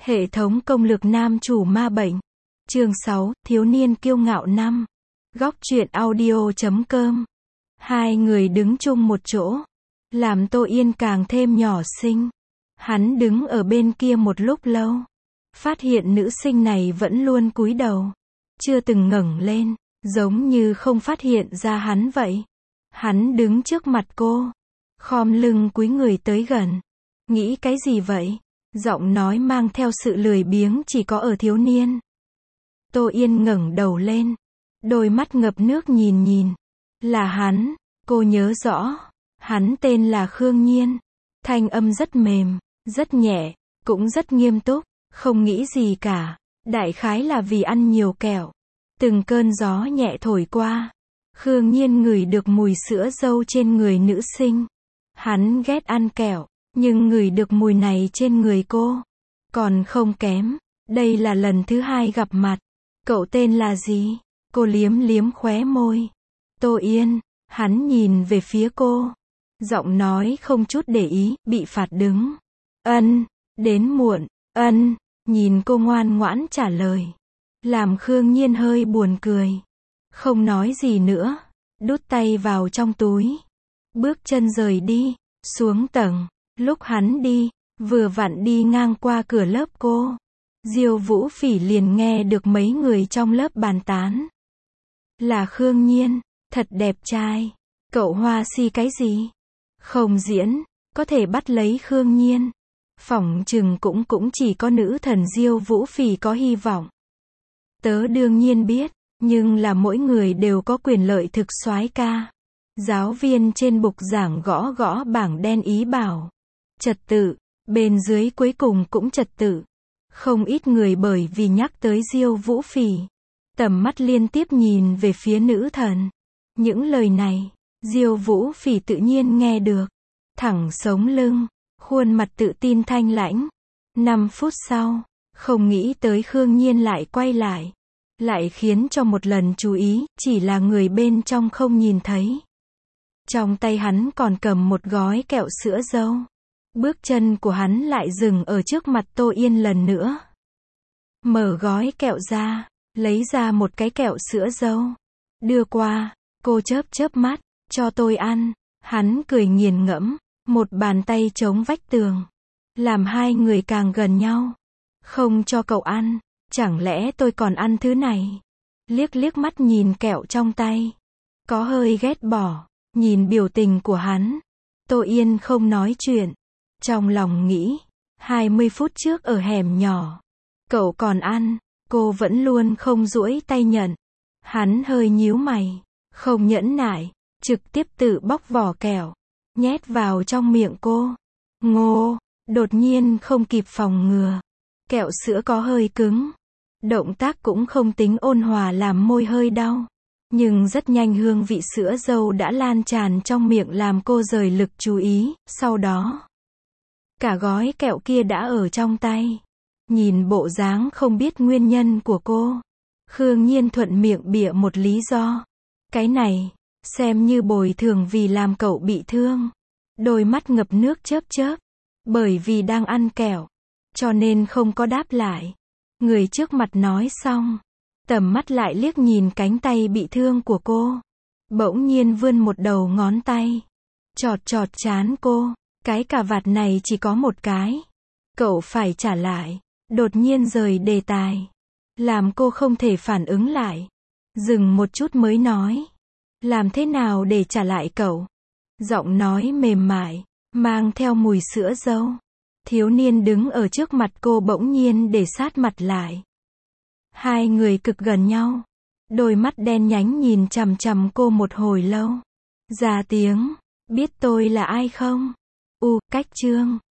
Hệ thống công lược nam chủ ma bệnh. Chương 6, thiếu niên kiêu ngạo 5. Góc truyện audio.com. Hai người đứng chung một chỗ, làm Tô Yên càng thêm nhỏ xinh. Hắn đứng ở bên kia một lúc lâu, phát hiện nữ sinh này vẫn luôn cúi đầu, chưa từng ngẩng lên, giống như không phát hiện ra hắn vậy. Hắn đứng trước mặt cô, khom lưng cúi người tới gần. Nghĩ cái gì vậy? Giọng nói mang theo sự lười biếng chỉ có ở thiếu niên. Tô Yên ngẩng đầu lên, đôi mắt ngập nước nhìn. Là hắn, cô nhớ rõ. Hắn tên là Khương Nhiên. Thanh âm rất mềm, rất nhẹ, cũng rất nghiêm túc, không nghĩ gì cả. Đại khái là vì ăn nhiều kẹo. Từng cơn gió nhẹ thổi qua, Khương Nhiên ngửi được mùi sữa dâu trên người nữ sinh. Hắn ghét ăn kẹo, nhưng ngửi được mùi này trên người cô, còn không kém. Đây là lần thứ hai gặp mặt. Cậu tên là gì? Cô liếm liếm khóe môi. Tô Yên. Hắn nhìn về phía cô, giọng nói không chút để ý. Bị phạt đứng. Ân. Đến muộn. Ân. Nhìn cô ngoan ngoãn trả lời, làm Khương Nhiên hơi buồn cười. Không nói gì nữa, đút tay vào trong túi, bước chân rời đi, xuống tầng. Lúc hắn đi, vừa vặn đi ngang qua cửa lớp cô, Diêu Vũ Phỉ liền nghe được mấy người trong lớp bàn tán. Là Khương Nhiên, thật đẹp trai. Cậu hoa si cái gì? Không diễn, có thể bắt lấy Khương Nhiên. Phỏng chừng cũng chỉ có nữ thần Diêu Vũ Phỉ có hy vọng. Tớ đương nhiên biết, nhưng là mỗi người đều có quyền lợi thực soái ca. Giáo viên trên bục giảng gõ gõ bảng đen ý bảo. Trật tự, bên dưới cuối cùng cũng trật tự. Không ít người bởi vì nhắc tới Diêu Vũ Phỉ, tầm mắt liên tiếp nhìn về phía nữ thần. Những lời này, Diêu Vũ Phỉ tự nhiên nghe được. Thẳng sống lưng, khuôn mặt tự tin thanh lãnh. 5 phút sau, không nghĩ tới Khương Nhiên lại quay lại. Lại khiến cho một lần chú ý, chỉ là người bên trong không nhìn thấy. Trong tay hắn còn cầm một gói kẹo sữa dâu. Bước chân của hắn lại dừng ở trước mặt Tô Yên lần nữa. Mở gói kẹo ra, lấy ra một cái kẹo sữa dâu, đưa qua. Cô chớp mắt, cho tôi ăn. Hắn cười nghiền ngẫm, một bàn tay chống vách tường, làm hai người càng gần nhau. Không cho cậu ăn, chẳng lẽ tôi còn ăn thứ này? Liếc mắt nhìn kẹo trong tay, có hơi ghét bỏ. Nhìn biểu tình của hắn, Tô Yên không nói chuyện. Trong lòng nghĩ, 20 phút trước ở hẻm nhỏ, cậu còn ăn, cô vẫn luôn không duỗi tay nhận. Hắn hơi nhíu mày, không nhẫn nại, trực tiếp tự bóc vỏ kẹo, nhét vào trong miệng cô. Ngô, đột nhiên không kịp phòng ngừa. Kẹo sữa có hơi cứng. Động tác cũng không tính ôn hòa làm môi hơi đau. Nhưng rất nhanh hương vị sữa dâu đã lan tràn trong miệng làm cô rời lực chú ý. Sau đó, cả gói kẹo kia đã ở trong tay. Nhìn bộ dáng không biết nguyên nhân của cô, Khương Nhiên thuận miệng bịa một lý do. Cái này, xem như bồi thường vì làm cậu bị thương. Đôi mắt ngập nước chớp. Bởi vì đang ăn kẹo, cho nên không có đáp lại. Người trước mặt nói xong, tầm mắt lại liếc nhìn cánh tay bị thương của cô. Bỗng nhiên vươn một đầu ngón tay, chọt trán cô. Cái cà vạt này chỉ có một cái. Cậu phải trả lại. Đột nhiên rời đề tài, làm cô không thể phản ứng lại. Dừng một chút mới nói. Làm thế nào để trả lại cậu? Giọng nói mềm mại, mang theo mùi sữa dâu. Thiếu niên đứng ở trước mặt cô bỗng nhiên để sát mặt lại. Hai người cực gần nhau. Đôi mắt đen nhánh nhìn chằm cô một hồi lâu. Ra tiếng, biết tôi là ai không? Cách chương.